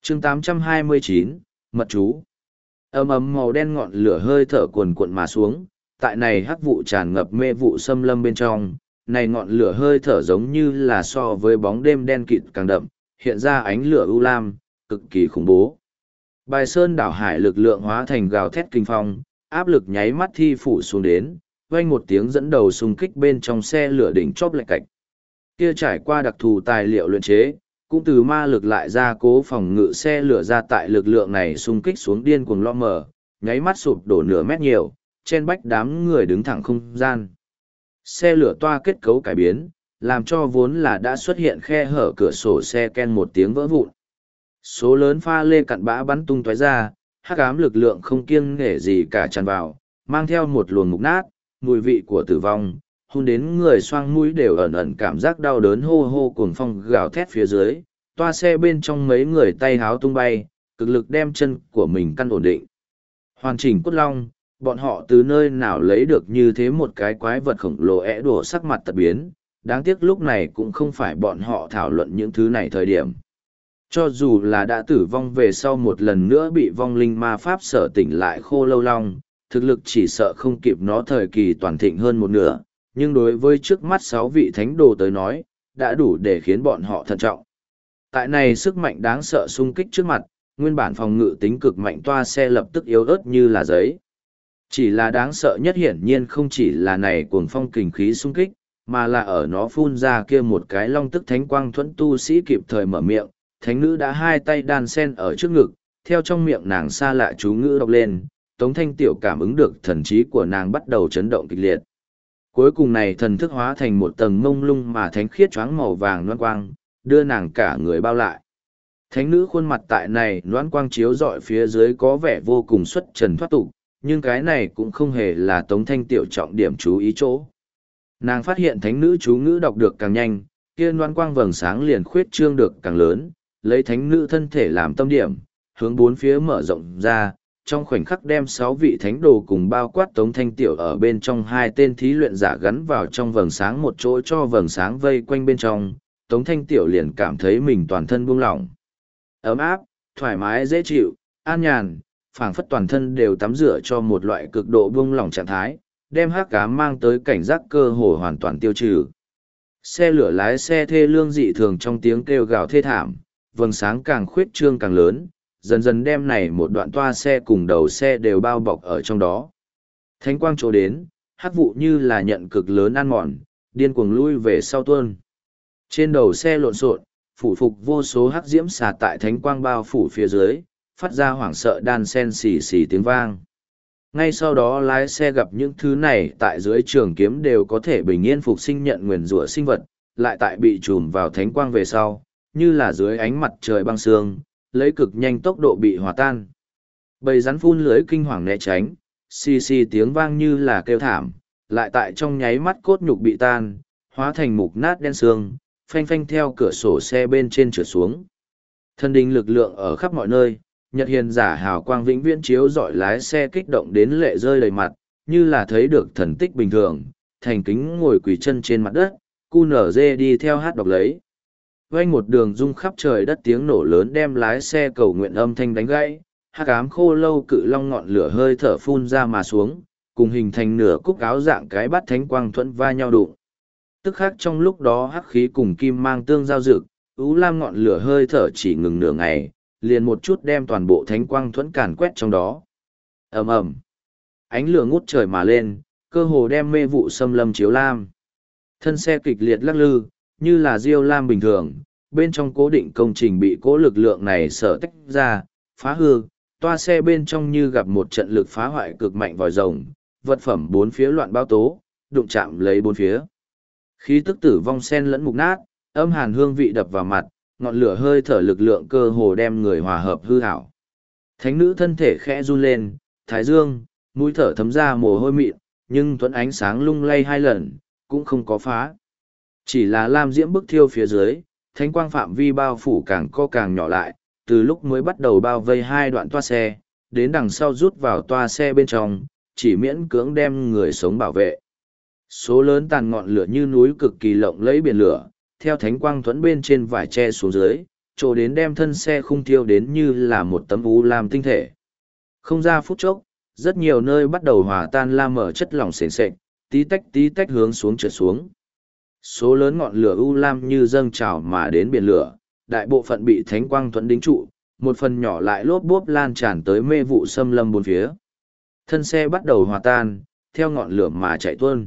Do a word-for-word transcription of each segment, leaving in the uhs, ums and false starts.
chương tám trăm hai mươi chín, mật chú. Ấm ấm màu đen ngọn lửa hơi thở cuồn cuộn mà xuống, tại này hắc vụ tràn ngập mê vụ xâm lâm bên trong, này ngọn lửa hơi thở giống như là so với bóng đêm đen kịt càng đậm, hiện ra ánh lửa u lam, cực kỳ khủng bố. Bài sơn đảo hải lực lượng hóa thành gào thét kinh phong, áp lực nháy mắt thi phủ xuống đến, vang một tiếng dẫn đầu xung kích bên trong xe lửa đỉnh chóp lệch cạch. Kia trải qua đặc thù tài liệu luyện chế, cũng từ ma lực lại ra cố phòng ngự xe lửa ra tại lực lượng này xung kích xuống điên cuồng lo mở, nháy mắt sụp đổ nửa mét nhiều, trên bách đám người đứng thẳng không gian. Xe lửa toa kết cấu cải biến, làm cho vốn là đã xuất hiện khe hở cửa sổ xe ken một tiếng vỡ vụn. Số lớn pha lê cặn bã bắn tung tóe ra, hắc ám lực lượng không kiêng nể gì cả tràn vào, mang theo một luồng mục nát, mùi vị của tử vong, hôn đến người xoang mũi đều ẩn ẩn cảm giác đau đớn hô hô cuồng phong gào thét phía dưới, toa xe bên trong mấy người tay háo tung bay, cực lực đem chân của mình căn ổn định. Hoàn chỉnh cốt long, bọn họ từ nơi nào lấy được như thế một cái quái vật khổng lồ ẽ đổ sắc mặt tật biến, đáng tiếc lúc này cũng không phải bọn họ thảo luận những thứ này thời điểm. Cho dù là đã tử vong về sau một lần nữa bị vong linh ma pháp sở tỉnh lại khô lâu long, thực lực chỉ sợ không kịp nó thời kỳ toàn thịnh hơn một nửa, nhưng đối với trước mắt sáu vị thánh đồ tới nói, đã đủ để khiến bọn họ thận trọng. Tại này sức mạnh đáng sợ xung kích trước mặt, nguyên bản phòng ngự tính cực mạnh toa xe lập tức yếu ớt như là giấy. Chỉ là đáng sợ nhất hiển nhiên không chỉ là này cuồng phong kình khí xung kích, mà là ở nó phun ra kia một cái long tức thánh quang thuẫn tu sĩ kịp thời mở miệng, thánh nữ đã hai tay đan sen ở trước ngực, theo trong miệng nàng xa lạ chú ngữ đọc lên, Tống Thanh Tiểu cảm ứng được thần trí của nàng bắt đầu chấn động kịch liệt. Cuối cùng này thần thức hóa thành một tầng mông lung mà thánh khiết choáng màu vàng loan quang, đưa nàng cả người bao lại. Thánh nữ khuôn mặt tại này loan quang chiếu rọi phía dưới có vẻ vô cùng xuất trần thoát tục, nhưng cái này cũng không hề là Tống Thanh Tiểu trọng điểm chú ý chỗ. Nàng phát hiện thánh nữ chú ngữ đọc được càng nhanh, kia loan quang vầng sáng liền khuyết trương được càng lớn, lấy thánh nữ thân thể làm tâm điểm, hướng bốn phía mở rộng ra, trong khoảnh khắc đem sáu vị thánh đồ cùng bao quát Tống Thanh Tiểu ở bên trong hai tên thí luyện giả gắn vào trong vầng sáng một chỗ cho vầng sáng vây quanh bên trong, Tống Thanh Tiểu liền cảm thấy mình toàn thân buông lỏng. Ấm áp, thoải mái dễ chịu, an nhàn, phảng phất toàn thân đều tắm rửa cho một loại cực độ buông lỏng trạng thái, đem hắc ám mang tới cảnh giác cơ hồ hoàn toàn tiêu trừ. Xe lửa lái xe thê lương dị thường trong tiếng kêu gào thê thảm, vầng sáng càng khuyết trương càng lớn, dần dần đem này một đoạn toa xe cùng đầu xe đều bao bọc ở trong đó. Thánh quang chỗ đến, hắc vụ như là nhận cực lớn ăn mòn, điên cuồng lui về sau tuôn. Trên đầu xe lộn xộn, phủ phục vô số hắc diễm xà tại thánh quang bao phủ phía dưới, phát ra hoảng sợ đan sen xì xì tiếng vang. Ngay sau đó lái xe gặp những thứ này tại dưới trường kiếm đều có thể bình yên phục sinh nhận nguyền rủa sinh vật, lại tại bị trùm vào thánh quang về sau, như là dưới ánh mặt trời băng sương, lấy cực nhanh tốc độ bị hòa tan. Bầy rắn phun lưới kinh hoàng né tránh, xì xì tiếng vang như là kêu thảm, lại tại trong nháy mắt cốt nhục bị tan, hóa thành mục nát đen xương, phanh phanh theo cửa sổ xe bên trên trượt xuống. Thân đình lực lượng ở khắp mọi nơi, nhật hiền giả hào quang vĩnh viễn chiếu dọi lái xe kích động đến lệ rơi đầy mặt, như là thấy được thần tích bình thường, thành kính ngồi quỳ chân trên mặt đất, cu nở dê đi theo hát đọc lấy. Vang một đường rung khắp trời đất tiếng nổ lớn đem lái xe cầu nguyện âm thanh đánh gãy, hắc ám khô lâu cự long ngọn lửa hơi thở phun ra mà xuống, cùng hình thành nửa cúc áo dạng cái bát thánh quang thuẫn va nhau đụng. Tức khắc trong lúc đó hắc khí cùng kim mang tương giao dực, ú lam ngọn lửa hơi thở chỉ ngừng nửa ngày, liền một chút đem toàn bộ thánh quang thuẫn càn quét trong đó. Ầm ầm, ánh lửa ngút trời mà lên, cơ hồ đem mê vụ xâm lâm chiếu lam. Thân xe kịch liệt lắc lư, như là diêu lam bình thường, bên trong cố định công trình bị cố lực lượng này sở tách ra, phá hư, toa xe bên trong như gặp một trận lực phá hoại cực mạnh vòi rồng, vật phẩm bốn phía loạn bao tố, đụng chạm lấy bốn phía. Khí tức tử vong sen lẫn mục nát, âm hàn hương vị đập vào mặt, ngọn lửa hơi thở lực lượng cơ hồ đem người hòa hợp hư hảo. Thánh nữ thân thể khẽ run lên, thái dương, mũi thở thấm ra mồ hôi mịn, nhưng thuẫn ánh sáng lung lay hai lần, cũng không có phá. Chỉ là lam diễm bức thiêu phía dưới, thánh quang phạm vi bao phủ càng co càng nhỏ lại, từ lúc mới bắt đầu bao vây hai đoạn toa xe, đến đằng sau rút vào toa xe bên trong, chỉ miễn cưỡng đem người sống bảo vệ. Số lớn tàn ngọn lửa như núi cực kỳ lộng lẫy biển lửa, theo thánh quang thuẫn bên trên vải tre xuống dưới, chỗ đến đem thân xe khung thiêu đến như là một tấm u lam tinh thể. Không ra phút chốc, rất nhiều nơi bắt đầu hòa tan lam mở chất lỏng sền sệt, tí tách tí tách hướng xuống trượt xuống. Số lớn ngọn lửa u lam như dâng trào mà đến biển lửa, đại bộ phận bị thánh quang thuẫn đính trụ, một phần nhỏ lại lốp bốp lan tràn tới mê vụ xâm lâm bốn phía. Thân xe bắt đầu hòa tan, theo ngọn lửa mà chạy tuôn.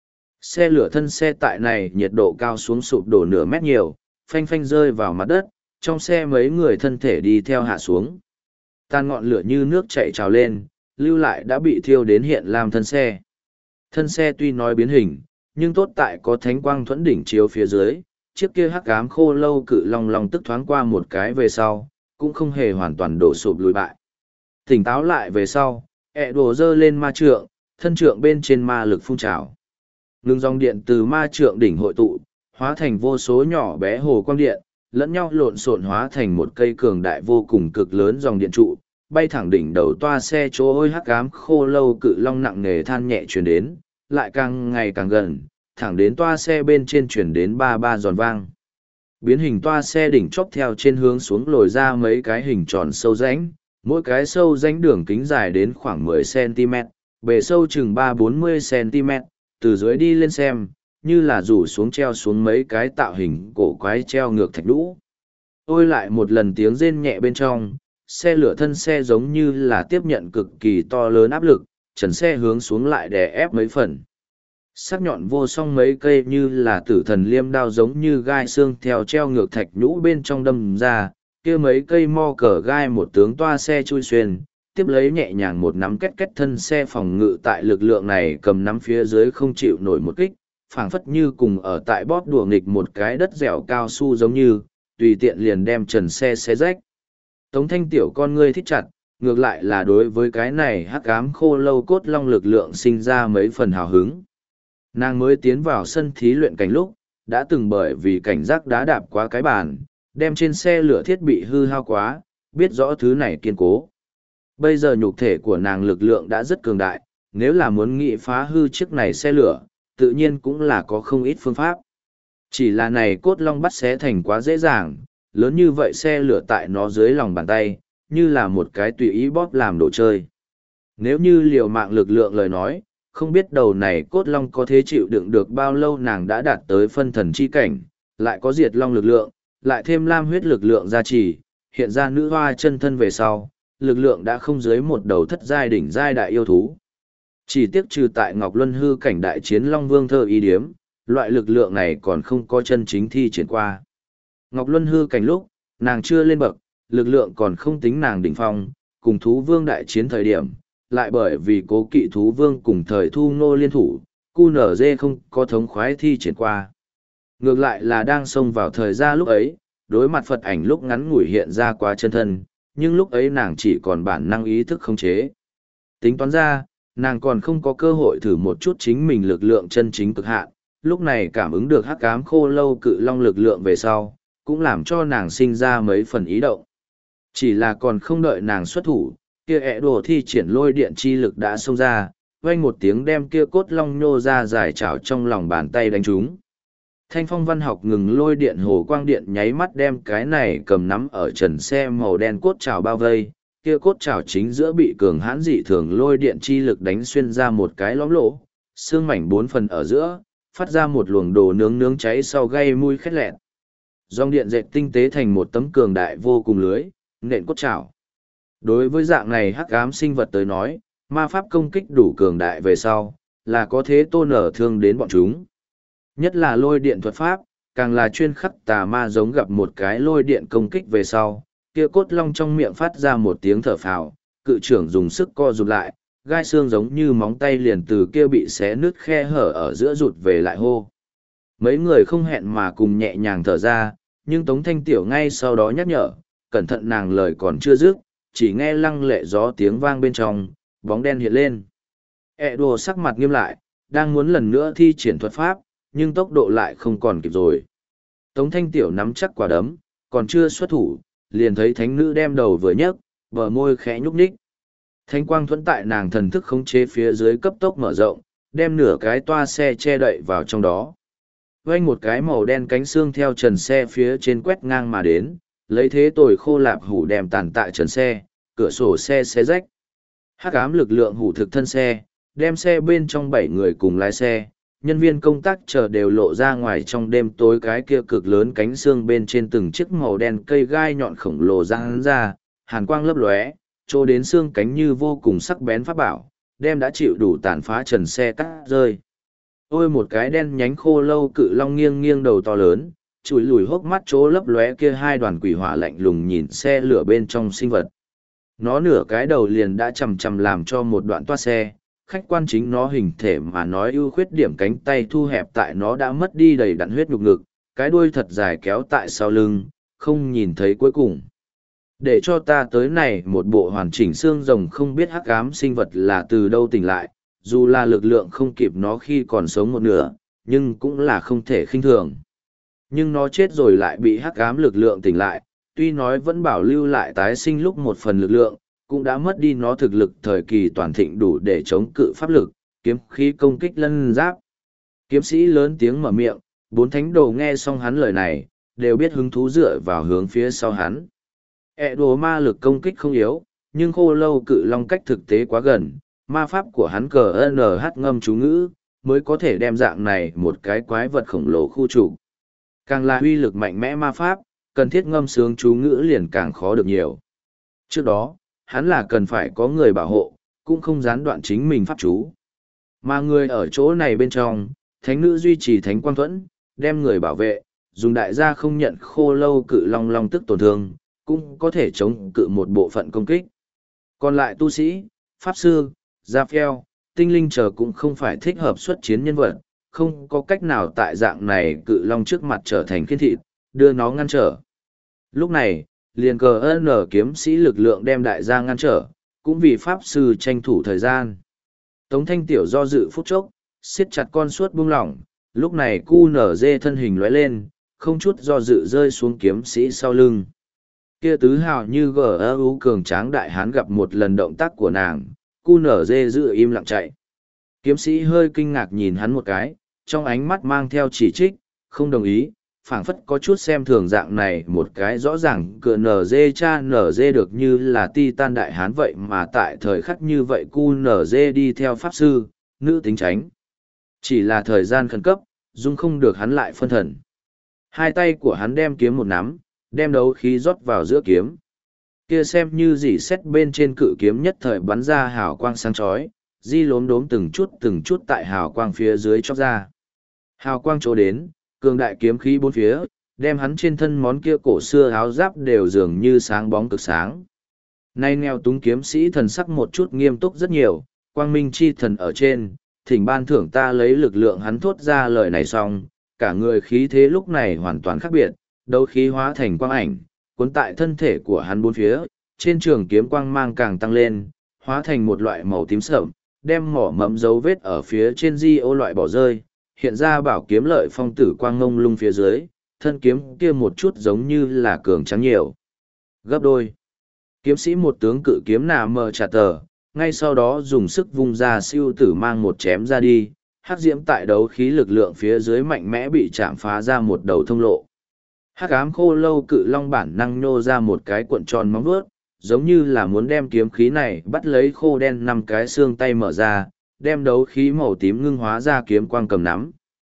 Xe lửa thân xe tại này nhiệt độ cao xuống sụp đổ nửa mét nhiều, phanh phanh rơi vào mặt đất, trong xe mấy người thân thể đi theo hạ xuống. Tan ngọn lửa như nước chảy trào lên, lưu lại đã bị thiêu đến hiện làm thân xe. Thân xe tuy nói biến hình, nhưng tốt tại có thánh quang thuẫn đỉnh chiếu phía dưới, chiếc kia hắc ám khô lâu cự long long tức thoáng qua một cái về sau, cũng không hề hoàn toàn đổ sụp lùi bại. Tỉnh táo lại về sau, ẹ đổ dơ lên ma trượng, thân trượng bên trên ma lực phun trào. Ngưng dòng điện từ ma trượng đỉnh hội tụ, hóa thành vô số nhỏ bé hồ quang điện, lẫn nhau lộn xộn hóa thành một cây cường đại vô cùng cực lớn dòng điện trụ, bay thẳng đỉnh đầu toa xe chỗ ôi hắc ám khô lâu cự long nặng nề than nhẹ truyền đến, lại càng ngày càng gần, thẳng đến toa xe bên trên truyền đến ba ba giòn vang. Biến hình toa xe đỉnh chóp theo trên hướng xuống lồi ra mấy cái hình tròn sâu rãnh, mỗi cái sâu rãnh đường kính dài đến khoảng mười xăng-ti-mét, bề sâu chừng ba bốn mươi xăng-ti-mét, từ dưới đi lên xem, như là rủ xuống treo xuống mấy cái tạo hình cổ quái treo ngược thạch lũ. Ôi lại một lần tiếng rên nhẹ bên trong, xe lửa thân xe giống như là tiếp nhận cực kỳ to lớn áp lực, trần xe hướng xuống lại đè ép mấy phần. Sắc nhọn vô song mấy cây như là tử thần liêm đao giống như gai xương theo treo ngược thạch nhũ bên trong đâm ra, kia mấy cây mo cờ gai một tướng toa xe chui xuyên, tiếp lấy nhẹ nhàng một nắm két két thân xe phòng ngự tại lực lượng này cầm nắm phía dưới không chịu nổi một kích, phảng phất như cùng ở tại bóp đùa nghịch một cái đất dẻo cao su giống như, tùy tiện liền đem trần xe xé rách. Tống Thanh tiểu con ngươi thích chặt, ngược lại là đối với cái này hắc ám khô lâu cốt long lực lượng sinh ra mấy phần hào hứng. Nàng mới tiến vào sân thí luyện cảnh lúc, đã từng bởi vì cảnh giác đá đạp quá cái bàn, đem trên xe lửa thiết bị hư hao quá, biết rõ thứ này kiên cố. Bây giờ nhục thể của nàng lực lượng đã rất cường đại, nếu là muốn nghị phá hư chiếc này xe lửa, tự nhiên cũng là có không ít phương pháp. Chỉ là này cốt long bắt xé thành quá dễ dàng, lớn như vậy xe lửa tại nó dưới lòng bàn tay, như là một cái tùy ý bóp làm đồ chơi. Nếu như liều mạng lực lượng lời nói, không biết đầu này cốt long có thế chịu đựng được bao lâu nàng đã đạt tới phân thần chi cảnh, lại có diệt long lực lượng, lại thêm lam huyết lực lượng gia trì, hiện ra nữ hoa chân thân về sau, lực lượng đã không dưới một đầu thất giai đỉnh giai đại yêu thú. Chỉ tiếc trừ tại Ngọc Luân hư cảnh đại chiến Long Vương thơ y điếm, loại lực lượng này còn không có chân chính thi triển qua. Ngọc Luân hư cảnh lúc, nàng chưa lên bậc, lực lượng còn không tính nàng đỉnh phong, cùng thú vương đại chiến thời điểm, lại bởi vì cố kỵ thú vương cùng thời thu nô liên thủ, cu nở dê không có thống khoái thi triển qua. Ngược lại là đang xông vào thời gian lúc ấy, đối mặt Phật ảnh lúc ngắn ngủi hiện ra quá chân thân, nhưng lúc ấy nàng chỉ còn bản năng ý thức khống chế. Tính toán ra, nàng còn không có cơ hội thử một chút chính mình lực lượng chân chính cực hạn, lúc này cảm ứng được hắc ám khô lâu cự long lực lượng về sau, cũng làm cho nàng sinh ra mấy phần ý động. Chỉ là còn không đợi nàng xuất thủ, kia ẹ đồ thi triển lôi điện chi lực đã xông ra, vang một tiếng đem kia cốt long nhô ra giải chảo trong lòng bàn tay đánh trúng. Thanh phong văn học ngừng lôi điện hồ quang điện nháy mắt đem cái này cầm nắm ở trần xe màu đen cốt chảo bao vây, kia cốt chảo chính giữa bị cường hãn dị thường lôi điện chi lực đánh xuyên ra một cái lõm lỗ, xương mảnh bốn phần ở giữa, phát ra một luồng đồ nướng nướng cháy sau gây mùi khét lẹn. Dòng điện dệt tinh tế thành một tấm cường đại vô cùng lưới, nện cốt chảo. Đối với dạng này hắc ám sinh vật tới nói, ma pháp công kích đủ cường đại về sau, là có thế tôn nở thương đến bọn chúng. Nhất là lôi điện thuật pháp, càng là chuyên khắc tà ma giống gặp một cái lôi điện công kích về sau, kia cốt long trong miệng phát ra một tiếng thở phào, cự trưởng dùng sức co rụt lại, gai xương giống như móng tay liền từ kia bị xé nứt khe hở ở giữa rụt về lại hô. Mấy người không hẹn mà cùng nhẹ nhàng thở ra, nhưng Tống Thanh Tiểu ngay sau đó nhắc nhở, cẩn thận nàng lời còn chưa dứt, chỉ nghe lăng lệ gió tiếng vang bên trong, bóng đen hiện lên. E đồ sắc mặt nghiêm lại, đang muốn lần nữa thi triển thuật pháp, nhưng tốc độ lại không còn kịp rồi. Tống Thanh Tiểu nắm chắc quả đấm, còn chưa xuất thủ, liền thấy thánh nữ đem đầu vừa nhấc, bờ môi khẽ nhúc nhích. Thánh quang thuẫn tại nàng thần thức khống chế phía dưới cấp tốc mở rộng, đem nửa cái toa xe che đậy vào trong đó. Vây một cái màu đen cánh xương theo trần xe phía trên quét ngang mà đến, lấy thế tồi khô lạp hủ đem tàn tạ trần xe, cửa sổ xe xé rách. Hắc ám lực lượng hủ thực thân xe, đem xe bên trong bảy người cùng lái xe, nhân viên công tác chờ đều lộ ra ngoài trong đêm tối cái kia cực lớn cánh xương bên trên từng chiếc màu đen cây gai nhọn khổng lồ ra hắn ra, hàn quang lấp lóe, trô đến xương cánh như vô cùng sắc bén pháp bảo, đem đã chịu đủ tàn phá trần xe cắt rơi. Ôi một cái đen nhánh khô lâu cự long nghiêng nghiêng đầu to lớn, chùi lùi hốc mắt chỗ lấp lóe kia hai đoàn quỷ hỏa lạnh lùng nhìn xe lửa bên trong sinh vật. Nó nửa cái đầu liền đã chầm chầm làm cho một đoạn toa xe, khách quan chính nó hình thể mà nói ưu khuyết điểm cánh tay thu hẹp tại nó đã mất đi đầy đặn huyết nhục ngực, cái đuôi thật dài kéo tại sau lưng, không nhìn thấy cuối cùng. Để cho ta tới này một bộ hoàn chỉnh xương rồng không biết hắc ám sinh vật là từ đâu tỉnh lại, dù là lực lượng không kịp nó khi còn sống một nửa, nhưng cũng là không thể khinh thường. Nhưng nó chết rồi lại bị hắc ám lực lượng tỉnh lại, tuy nói vẫn bảo lưu lại tái sinh lúc một phần lực lượng, cũng đã mất đi nó thực lực thời kỳ toàn thịnh đủ để chống cự pháp lực, kiếm khí công kích lân giáp. Kiếm sĩ lớn tiếng mở miệng, bốn thánh đồ nghe xong hắn lời này, đều biết hứng thú dựa vào hướng phía sau hắn. E đồ ma lực công kích không yếu, nhưng khô lâu cự long cách thực tế quá gần, ma pháp của hắn cờ en hát ngâm chú ngữ, mới có thể đem dạng này một cái quái vật khổng lồ khu trục. Càng là uy lực mạnh mẽ ma pháp, cần thiết ngâm sướng chú ngữ liền càng khó được nhiều. Trước đó, hắn là cần phải có người bảo hộ, cũng không gián đoạn chính mình pháp chú. Mà người ở chỗ này bên trong, thánh nữ duy trì thánh quang thuẫn, đem người bảo vệ, dùng đại gia không nhận khô lâu cự long long tức tổn thương, cũng có thể chống cự một bộ phận công kích. Còn lại tu sĩ, pháp sư, gia phèo, tinh linh chờ cũng không phải thích hợp xuất chiến nhân vật, không có cách nào tại dạng này cự long trước mặt trở thành khiên thịt, đưa nó ngăn trở. Lúc này, liền cờ ân kiếm sĩ lực lượng đem đại gia ngăn trở, cũng vì pháp sư tranh thủ thời gian. Tống thanh tiểu do dự phút chốc, siết chặt con suốt buông lỏng, lúc này cu nở dê thân hình lóe lên, không chút do dự rơi xuống kiếm sĩ sau lưng. Kia tứ hào như gu cường tráng đại hán gặp một lần động tác của nàng, cu nở dê giữ im lặng chạy. Kiếm sĩ hơi kinh ngạc nhìn hắn một cái, trong ánh mắt mang theo chỉ trích, không đồng ý, phảng phất có chút xem thường dạng này một cái rõ ràng cửa nở dê cha nở dê được như là titan đại hán vậy mà tại thời khắc như vậy cu nở dê đi theo pháp sư, nữ tính tránh. Chỉ là thời gian khẩn cấp, dung không được hắn lại phân thần. Hai tay của hắn đem kiếm một nắm, đem đấu khí rót vào giữa kiếm. Kia xem như dỉ xét bên trên cự kiếm nhất thời bắn ra hào quang sáng chói, di lốm đốm từng chút từng chút tại hào quang phía dưới chóc ra. Hào quang chỗ đến, cường đại kiếm khí bốn phía, đem hắn trên thân món kia cổ xưa áo giáp đều dường như sáng bóng cực sáng. Nay nghèo túng kiếm sĩ thần sắc một chút nghiêm túc rất nhiều, quang minh chi thần ở trên, thỉnh ban thưởng ta lấy lực lượng hắn thốt ra lời này xong, cả người khí thế lúc này hoàn toàn khác biệt, đấu khí hóa thành quang ảnh, cuốn tại thân thể của hắn bốn phía, trên trường kiếm quang mang càng tăng lên, hóa thành một loại màu tím sậm, đem mỏ mẫm dấu vết ở phía trên di ô loại bỏ rơi, hiện ra bảo kiếm lợi phong tử quang ngông lung phía dưới, thân kiếm kia một chút giống như là cường trắng nhiều. Gấp đôi. Kiếm sĩ một tướng cự kiếm nà mờ trả tờ, ngay sau đó dùng sức vung ra siêu tử mang một chém ra đi, hắc diễm tại đấu khí lực lượng phía dưới mạnh mẽ bị chạm phá ra một đầu thông lộ. Hắc ám khô lâu cự long bản năng nhô ra một cái cuộn tròn móng vuốt, giống như là muốn đem kiếm khí này bắt lấy khô đen năm cái xương tay mở ra, đem đấu khí màu tím ngưng hóa ra kiếm quang cầm nắm.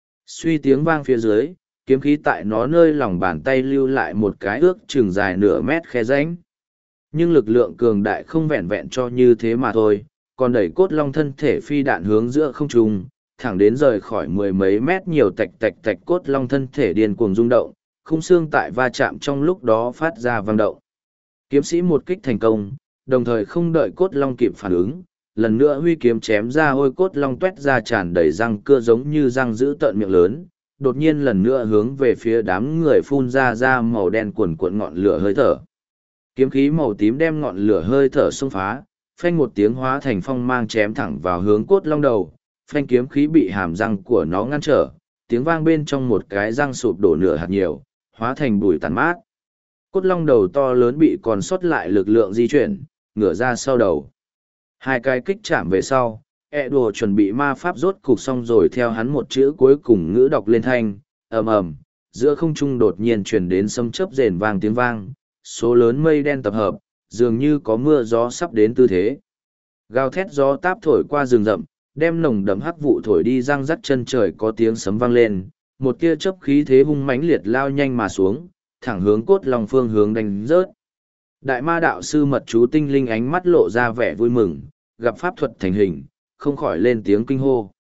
Suy tiếng vang phía dưới, kiếm khí tại nó nơi lòng bàn tay lưu lại một cái ước chừng dài nửa mét khe rãnh. Nhưng lực lượng cường đại không vẹn vẹn cho như thế mà thôi, còn đẩy cốt long thân thể phi đạn hướng giữa không trung, thẳng đến rời khỏi mười mấy mét nhiều tạch tạch tạch cốt long thân thể điên cuồng rung động, khung xương tại va chạm trong lúc đó phát ra vang động. Kiếm sĩ một kích thành công, đồng thời không đợi cốt long kịp phản ứng, lần nữa huy kiếm chém ra ôi cốt long tuét ra tràn đầy răng cưa giống như răng giữ tợn miệng lớn, đột nhiên lần nữa hướng về phía đám người phun ra ra màu đen cuồn cuộn ngọn lửa hơi thở. Kiếm khí màu tím đem ngọn lửa hơi thở xông phá, phanh một tiếng hóa thành phong mang chém thẳng vào hướng cốt long đầu, phanh kiếm khí bị hàm răng của nó ngăn trở, tiếng vang bên trong một cái răng sụp đổ nửa hạt nhiều, hóa thành bụi tàn mát. Cốt long đầu to lớn bị còn sót lại lực lượng di chuyển, ngửa ra sau đầu. Hai cái kích chạm về sau, e đồ chuẩn bị ma pháp rốt cục xong rồi theo hắn một chữ cuối cùng ngữ đọc lên thanh, ầm ầm, giữa không trung đột nhiên truyền đến sấm chớp rền vang tiếng vang, số lớn mây đen tập hợp, dường như có mưa gió sắp đến tư thế. Gào thét gió táp thổi qua rừng rậm, đem nồng đậm hắc vụ thổi đi răng rắc, chân trời có tiếng sấm vang lên, một tia chớp khí thế hung mãnh liệt lao nhanh mà xuống, thẳng hướng cốt long phương hướng đánh rớt. Đại ma đạo sư mật chú tinh linh ánh mắt lộ ra vẻ vui mừng, gặp pháp thuật thành hình, không khỏi lên tiếng kinh hô.